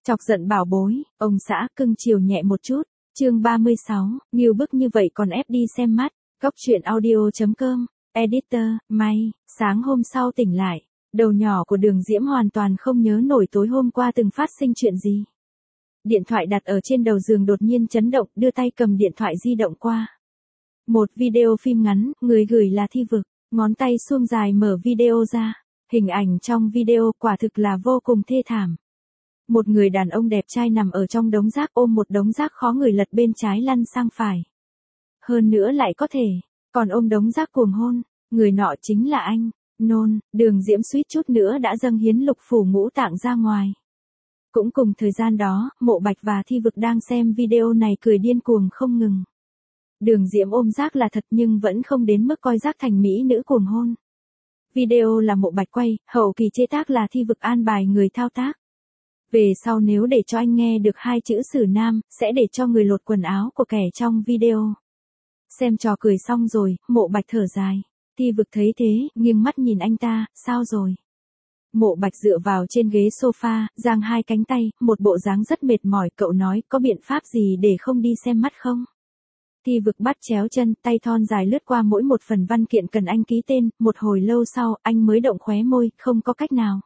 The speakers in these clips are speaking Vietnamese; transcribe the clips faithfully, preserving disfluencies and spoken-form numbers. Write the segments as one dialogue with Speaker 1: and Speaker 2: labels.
Speaker 1: Chọc giận bảo bối, ông xã cưng chiều nhẹ một chút. Chương ba mươi sáu, nghiêu bức như vậy còn ép đi xem mắt. Góc truyện audio chấm com, editor, May. Sáng hôm sau tỉnh lại, đầu nhỏ của Đường Diễm hoàn toàn không nhớ nổi tối hôm qua từng phát sinh chuyện gì. Điện thoại đặt ở trên đầu giường đột nhiên chấn động, đưa tay cầm điện thoại di động qua. Một video phim ngắn, người gửi là Thi Vực, ngón tay suông dài mở video ra. Hình ảnh trong video quả thực là vô cùng thê thảm. Một người đàn ông đẹp trai nằm ở trong đống rác ôm một đống rác khó người lật bên trái lăn sang phải. Hơn nữa lại có thể, còn ôm đống rác cuồng hôn, người nọ chính là anh, nôn, Đường Diễm suýt chút nữa đã dâng hiến lục phủ ngũ tạng ra ngoài. Cũng cùng thời gian đó, Mộ Bạch và Thi Vực đang xem video này cười điên cuồng không ngừng. Đường Diễm ôm rác là thật nhưng vẫn không đến mức coi rác thành mỹ nữ cuồng hôn. Video là Mộ Bạch quay, hậu kỳ chế tác là Thi Vực an bài người thao tác. Về sau nếu để cho anh nghe được hai chữ xử nam, sẽ để cho người lột quần áo của kẻ trong video. Xem trò cười xong rồi, Mộ Bạch thở dài. Thi Vực thấy thế, nghiêng mắt nhìn anh ta, sao rồi? Mộ Bạch dựa vào trên ghế sofa, giang hai cánh tay, một bộ dáng rất mệt mỏi, cậu nói, có biện pháp gì để không đi xem mắt không? Thi Vực bắt chéo chân, tay thon dài lướt qua mỗi một phần văn kiện cần anh ký tên, một hồi lâu sau, anh mới động khóe môi, không có cách nào.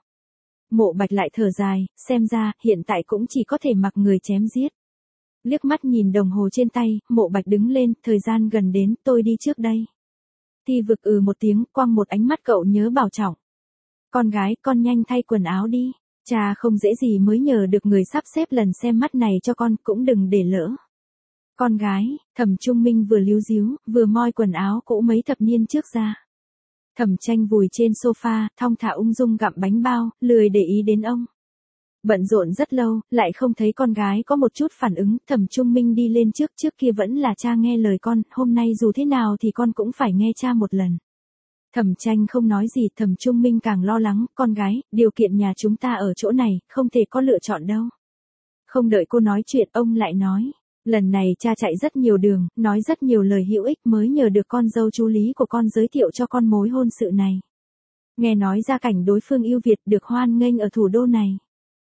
Speaker 1: Mộ Bạch lại thở dài, xem ra, hiện tại cũng chỉ có thể mặc người chém giết. Liếc mắt nhìn đồng hồ trên tay, Mộ Bạch đứng lên, thời gian gần đến, tôi đi trước đây. Thi Vực ừ một tiếng, quăng một ánh mắt cậu nhớ bảo trọng. Con gái, con nhanh thay quần áo đi. Cha không dễ gì mới nhờ được người sắp xếp lần xem mắt này cho con, cũng đừng để lỡ. Con gái, Thẩm Trung Minh vừa líu díu, vừa moi quần áo cũ mấy thập niên trước ra. Thẩm Tranh vùi trên sofa, thong thả ung dung gặm bánh bao, lười để ý đến ông. Bận rộn rất lâu, lại không thấy con gái có một chút phản ứng, Thẩm Trung Minh đi lên trước, trước kia vẫn là cha nghe lời con, hôm nay dù thế nào thì con cũng phải nghe cha một lần. Thẩm Tranh không nói gì, Thẩm Trung Minh càng lo lắng, con gái, điều kiện nhà chúng ta ở chỗ này, không thể có lựa chọn đâu. Không đợi cô nói chuyện, ông lại nói. Lần này cha chạy rất nhiều đường, nói rất nhiều lời hữu ích mới nhờ được con dâu chú Lý của con giới thiệu cho con mối hôn sự này. Nghe nói gia cảnh đối phương ưu việt được hoan nghênh ở thủ đô này.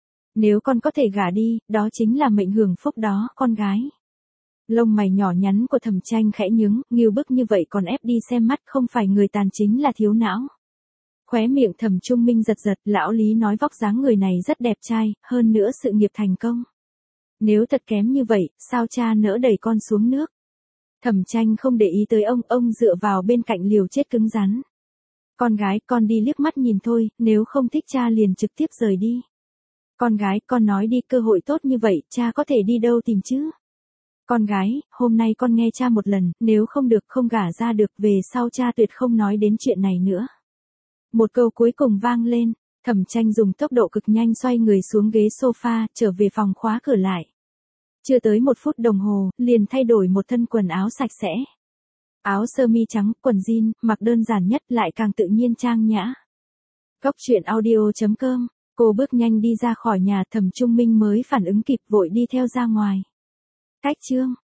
Speaker 1: Nếu con có thể gả đi, đó chính là mệnh hưởng phúc đó, con gái. Lông mày nhỏ nhắn của Thẩm Tranh khẽ nhướng, nghiêu bức như vậy còn ép đi xem mắt, không phải người tàn chính là thiếu não. Khóe miệng Thẩm Trung Minh giật giật, lão Lý nói vóc dáng người này rất đẹp trai, hơn nữa sự nghiệp thành công. Nếu thật kém như vậy, sao cha nỡ đẩy con xuống nước? Thẩm Tranh không để ý tới ông, ông dựa vào bên cạnh liều chết cứng rắn. Con gái, con đi liếc mắt nhìn thôi, nếu không thích cha liền trực tiếp rời đi. Con gái, con nói đi, cơ hội tốt như vậy, cha có thể đi đâu tìm chứ? Con gái, hôm nay con nghe cha một lần, nếu không được, không gả ra được, về sau cha tuyệt không nói đến chuyện này nữa. Một câu cuối cùng vang lên, Thẩm Tranh dùng tốc độ cực nhanh xoay người xuống ghế sofa, trở về phòng khóa cửa lại. Chưa tới một phút đồng hồ, liền thay đổi một thân quần áo sạch sẽ. Áo sơ mi trắng, quần jean, mặc đơn giản nhất lại càng tự nhiên trang nhã. Góc truyện audio chấm com, cô bước nhanh đi ra khỏi nhà, Thẩm Trung Minh mới phản ứng kịp vội đi theo ra ngoài. Cách chương.